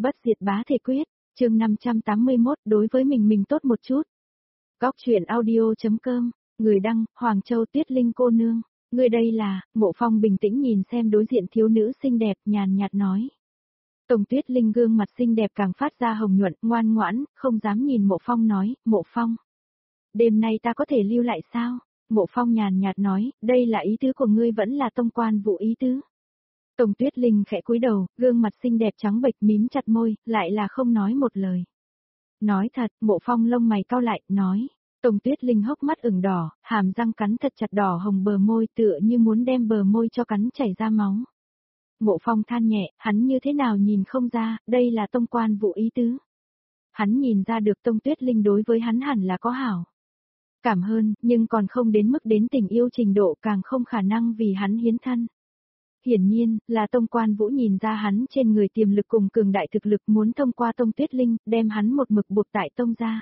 Bất diệt bá thể quyết, chương 581, đối với mình tốt một chút. Góc truyện audio.com, người đăng, Hoàng Châu Tuyết Linh cô nương. Người đây là, Mộ Phong bình tĩnh nhìn xem đối diện thiếu nữ xinh đẹp, nhàn nhạt nói. Tông Tuyết Linh gương mặt xinh đẹp càng phát ra hồng nhuận, ngoan ngoãn, không dám nhìn Mộ Phong nói, Mộ Phong. Đêm nay ta có thể lưu lại sao? Mộ Phong nhàn nhạt nói, đây là ý tứ của ngươi vẫn là tông quan vụ ý tứ. Tông Tuyết Linh khẽ cúi đầu, gương mặt xinh đẹp trắng bệch mím chặt môi, lại là không nói một lời. Nói thật, Mộ Phong lông mày cau lại, nói. Tông Tuyết Linh hốc mắt ửng đỏ, hàm răng cắn thật chặt đỏ hồng bờ môi tựa như muốn đem bờ môi cho cắn chảy ra máu. Mộ Phong than nhẹ, hắn như thế nào nhìn không ra, đây là tông quan vụ ý tứ. Hắn nhìn ra được Tông Tuyết Linh đối với hắn hẳn là có hảo cảm hơn, nhưng còn không đến mức đến tình yêu trình độ, càng không khả năng vì hắn hiến thân. Hiển nhiên, là Tông Quan Vũ nhìn ra hắn trên người tiềm lực cùng cường đại thực lực, muốn thông qua Tông Tuyết Linh, đem hắn một mực buộc tại Tông gia.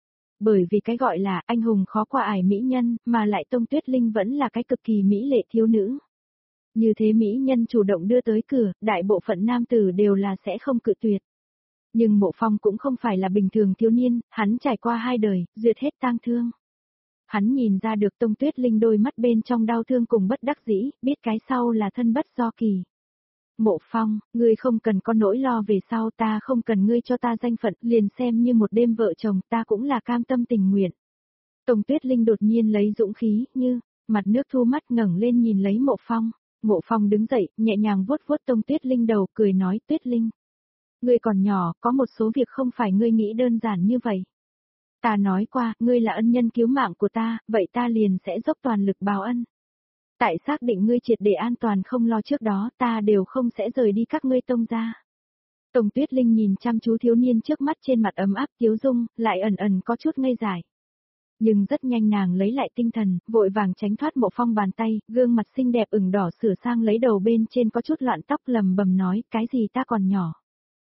Bởi vì cái gọi là anh hùng khó qua ải mỹ nhân, mà lại Tông Tuyết Linh vẫn là cái cực kỳ mỹ lệ thiếu nữ. Như thế mỹ nhân chủ động đưa tới cửa, đại bộ phận nam tử đều là sẽ không cự tuyệt. Nhưng Mộ Phong cũng không phải là bình thường thiếu niên, hắn trải qua 2 đời, duyệt hết tang thương. Hắn nhìn ra được Tông Tuyết Linh đôi mắt bên trong đau thương cùng bất đắc dĩ, biết cái sau là thân bất do kỳ. Mộ Phong, ngươi không cần có nỗi lo về sau, ta không cần ngươi cho ta danh phận, liền xem như một đêm vợ chồng, ta cũng là cam tâm tình nguyện. Tông Tuyết Linh đột nhiên lấy dũng khí, như, mặt nước thu mắt ngẩng lên nhìn lấy Mộ Phong. Mộ Phong đứng dậy, nhẹ nhàng vuốt vuốt Tông Tuyết Linh đầu, cười nói, Tuyết Linh. Ngươi còn nhỏ, có một số việc không phải ngươi nghĩ đơn giản như vậy. Ta nói qua, ngươi là ân nhân cứu mạng của ta, vậy ta liền sẽ dốc toàn lực báo ân. Tại xác định ngươi triệt để an toàn không lo trước đó, ta đều không sẽ rời đi các ngươi Tông gia. Tông Tuyết Linh nhìn chăm chú thiếu niên trước mắt, trên mặt ấm áp tiếu dung, lại ẩn ẩn có chút ngây dại. Nhưng rất nhanh nàng lấy lại tinh thần, vội vàng tránh thoát Mộ Phong bàn tay, gương mặt xinh đẹp ửng đỏ sửa sang lấy đầu bên trên có chút loạn tóc, lầm bầm nói, cái gì ta còn nhỏ.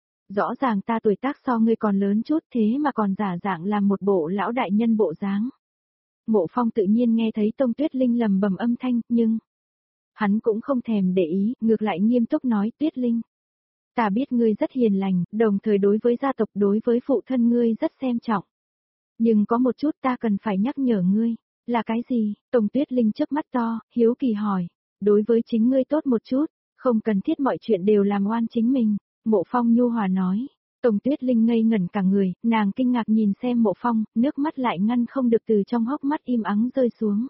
Rõ ràng ta tuổi tác so ngươi còn lớn chút, thế mà còn giả dạng làm một bộ lão đại nhân bộ dáng. Mộ Phong tự nhiên nghe thấy Tông Tuyết Linh lầm bầm âm thanh, nhưng hắn cũng không thèm để ý, ngược lại nghiêm túc nói, Tuyết Linh. Ta biết ngươi rất hiền lành, đồng thời đối với gia tộc, đối với phụ thân ngươi rất xem trọng. Nhưng có một chút ta cần phải nhắc nhở ngươi, là cái gì? Tông Tuyết Linh chớp mắt to, hiếu kỳ hỏi, đối với chính ngươi tốt một chút, không cần thiết mọi chuyện đều làm oan chính mình. Mộ Phong nhu hòa nói. Tông Tuyết Linh ngây ngẩn cả người, nàng kinh ngạc nhìn xem Mộ Phong, nước mắt lại ngăn không được từ trong hốc mắt im ắng rơi xuống.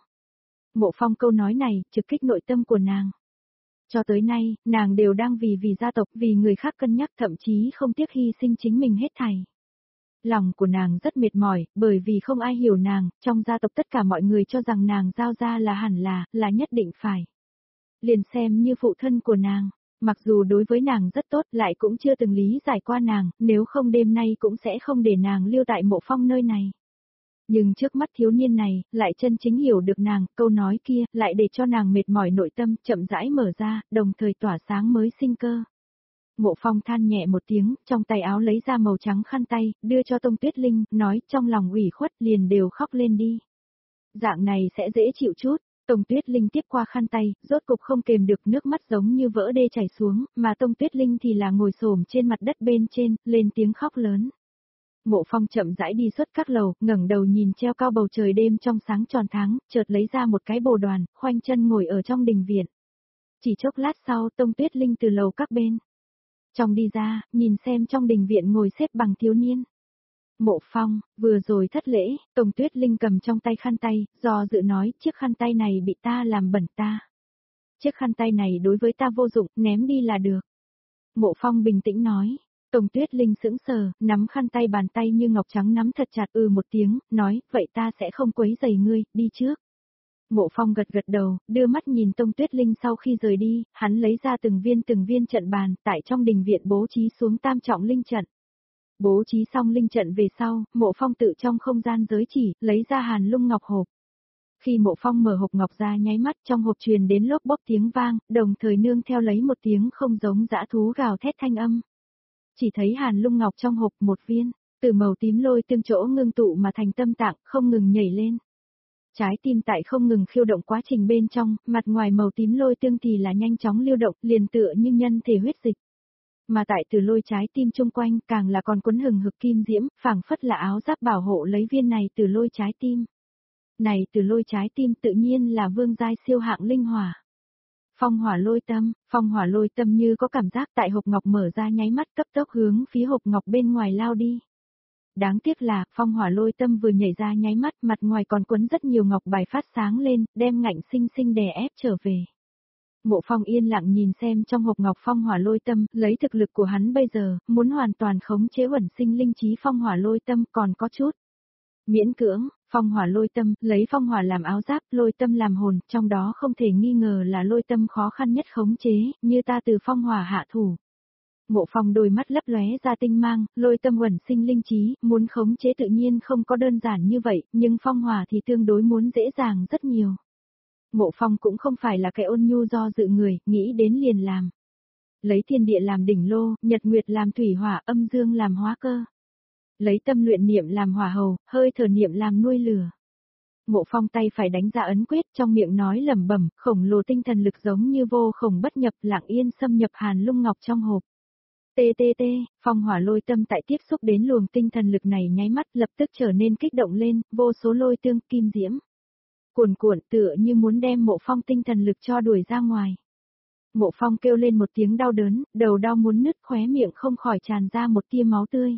Mộ Phong câu nói này, trực kích nội tâm của nàng. Cho tới nay, nàng đều đang vì gia tộc, vì người khác cân nhắc, thậm chí không tiếc hy sinh chính mình hết thảy. Lòng của nàng rất mệt mỏi, bởi vì không ai hiểu nàng, trong gia tộc tất cả mọi người cho rằng nàng giao ra là hẳn là nhất định phải. Liền xem như phụ thân của nàng. Mặc dù đối với nàng rất tốt, lại cũng chưa từng lý giải qua nàng, nếu không đêm nay cũng sẽ không để nàng lưu tại Mộ Phong nơi này. Nhưng trước mắt thiếu niên này, lại chân chính hiểu được nàng, câu nói kia, lại để cho nàng mệt mỏi nội tâm, chậm rãi mở ra, đồng thời tỏa sáng mới sinh cơ. Mộ Phong than nhẹ một tiếng, trong tay áo lấy ra màu trắng khăn tay, đưa cho Tông Tuyết Linh, nói trong lòng ủy khuất liền đều khóc lên đi. Dạng này sẽ dễ chịu chút. Tông Tuyết Linh tiếp qua khăn tay, rốt cục không kềm được, nước mắt giống như vỡ đê chảy xuống, mà Tông Tuyết Linh thì là ngồi xổm trên mặt đất bên trên, lên tiếng khóc lớn. Mộ Phong chậm rãi đi xuất các lầu, ngẩng đầu nhìn treo cao bầu trời đêm trong sáng tròn tháng, chợt lấy ra một cái bồ đoàn, khoanh chân ngồi ở trong đình viện. Chỉ chốc lát sau, Tông Tuyết Linh từ lầu các bên trong đi ra, nhìn xem trong đình viện ngồi xếp bằng thiếu niên. Mộ Phong, vừa rồi thất lễ, Tông Tuyết Linh cầm trong tay khăn tay, do dự nói, chiếc khăn tay này bị ta làm bẩn ta. Chiếc khăn tay này đối với ta vô dụng, ném đi là được. Mộ Phong bình tĩnh nói. Tông Tuyết Linh sững sờ, nắm khăn tay, bàn tay như ngọc trắng nắm thật chặt, một tiếng, nói, vậy ta sẽ không quấy rầy ngươi, đi trước. Mộ Phong gật gật đầu, đưa mắt nhìn Tông Tuyết Linh sau khi rời đi, hắn lấy ra từng viên trận bàn, tại trong đình viện bố trí xuống tam trọng linh trận. Bố trí xong linh trận về sau, Mộ Phong tự trong không gian giới chỉ, lấy ra Hàn Lung Ngọc hộp. Khi Mộ Phong mở hộp ngọc ra, nháy mắt trong hộp truyền đến lốp bốp tiếng vang, đồng thời nương theo lấy một tiếng không giống dã thú gào thét thanh âm. Chỉ thấy Hàn Lung Ngọc trong hộp một viên, từ màu tím lôi tương chỗ ngưng tụ mà thành tâm tạng, không ngừng nhảy lên. Trái tim tại không ngừng khiêu động quá trình bên trong, mặt ngoài màu tím lôi tương thì là nhanh chóng lưu động, liền tựa như nhân thể huyết dịch. Mà tại từ lôi trái tim chung quanh càng là còn quấn hừng hực kim diễm, phảng phất là áo giáp bảo hộ lấy viên này từ lôi trái tim. Này từ lôi trái tim tự nhiên là vương giai siêu hạng linh hỏa. Phong hỏa lôi tâm như có cảm giác tại hộp ngọc mở ra nháy mắt cấp tốc hướng phía hộp ngọc bên ngoài lao đi. Đáng tiếc là, phong hỏa lôi tâm vừa nhảy ra nháy mắt mặt ngoài còn quấn rất nhiều ngọc bài phát sáng lên, đem ngạnh sinh sinh đè ép trở về. Mộ Phong yên lặng nhìn xem trong hộp ngọc phong hỏa lôi tâm, lấy thực lực của hắn bây giờ, muốn hoàn toàn khống chế uẩn sinh linh trí phong hỏa lôi tâm còn có chút. Miễn cưỡng, phong hỏa lôi tâm, lấy phong hỏa làm áo giáp, lôi tâm làm hồn, trong đó không thể nghi ngờ là lôi tâm khó khăn nhất khống chế, như ta từ phong hỏa hạ thủ. Mộ Phong đôi mắt lấp lóe ra tinh mang, lôi tâm uẩn sinh linh trí, muốn khống chế tự nhiên không có đơn giản như vậy, nhưng phong hỏa thì tương đối muốn dễ dàng rất nhiều. Mộ Phong cũng không phải là cái ôn nhu do dự người, nghĩ đến liền làm. Lấy thiên địa làm đỉnh lô, nhật nguyệt làm thủy hỏa, âm dương làm hóa cơ. Lấy tâm luyện niệm làm hỏa hầu, hơi thở niệm làm nuôi lửa. Mộ Phong tay phải đánh ra ấn quyết, trong miệng nói lẩm bẩm, khổng lồ tinh thần lực giống như vô khổng bất nhập, lặng yên xâm nhập Hàn Lung Ngọc trong hộp. TTT, phong hỏa lôi tâm tại tiếp xúc đến luồng tinh thần lực này nháy mắt lập tức trở nên kích động lên, vô số lôi tương kim diễm. Cuồn cuộn tựa như muốn đem Mộ Phong tinh thần lực cho đuổi ra ngoài. Mộ Phong kêu lên một tiếng đau đớn, đầu đau muốn nứt, khóe miệng không khỏi tràn ra một tia máu tươi.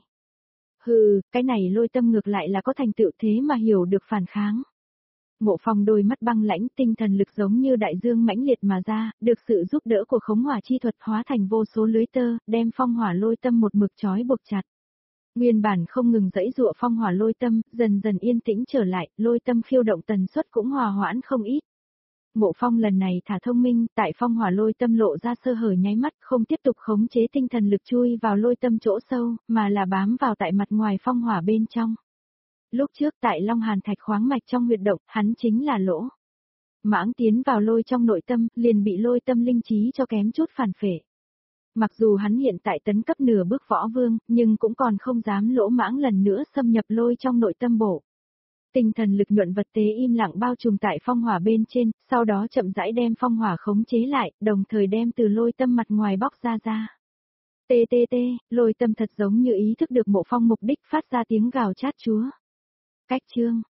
Hừ, cái này lôi tâm ngược lại là có thành tựu thế mà hiểu được phản kháng. Mộ Phong đôi mắt băng lãnh, tinh thần lực giống như đại dương mãnh liệt mà ra, được sự giúp đỡ của khống hỏa chi thuật hóa thành vô số lưới tơ, đem phong hỏa lôi tâm một mực trói buộc chặt. Nguyên bản không ngừng dãy dụa phong hỏa lôi tâm, dần dần yên tĩnh trở lại, lôi tâm khiêu động tần suất cũng hòa hoãn không ít. Mộ Phong lần này thả thông minh, tại phong hỏa lôi tâm lộ ra sơ hở nháy mắt, không tiếp tục khống chế tinh thần lực chui vào lôi tâm chỗ sâu, mà là bám vào tại mặt ngoài phong hỏa bên trong. Lúc trước tại Long Hàn Thạch khoáng mạch trong huyệt động, hắn chính là lỗ mãng tiến vào lôi trong nội tâm, liền bị lôi tâm linh trí cho kém chút phản phệ. Mặc dù hắn hiện tại tấn cấp nửa bước võ vương, nhưng cũng còn không dám lỗ mãng lần nữa xâm nhập lôi trong nội tâm bộ. Tinh thần lực nhuận vật tế im lặng bao trùm tại phong hỏa bên trên, sau đó chậm rãi đem phong hỏa khống chế lại, đồng thời đem từ lôi tâm mặt ngoài bóc ra. TTT, lôi tâm thật giống như ý thức được Mộ Phong mục đích phát ra tiếng gào chát chúa. Cách chương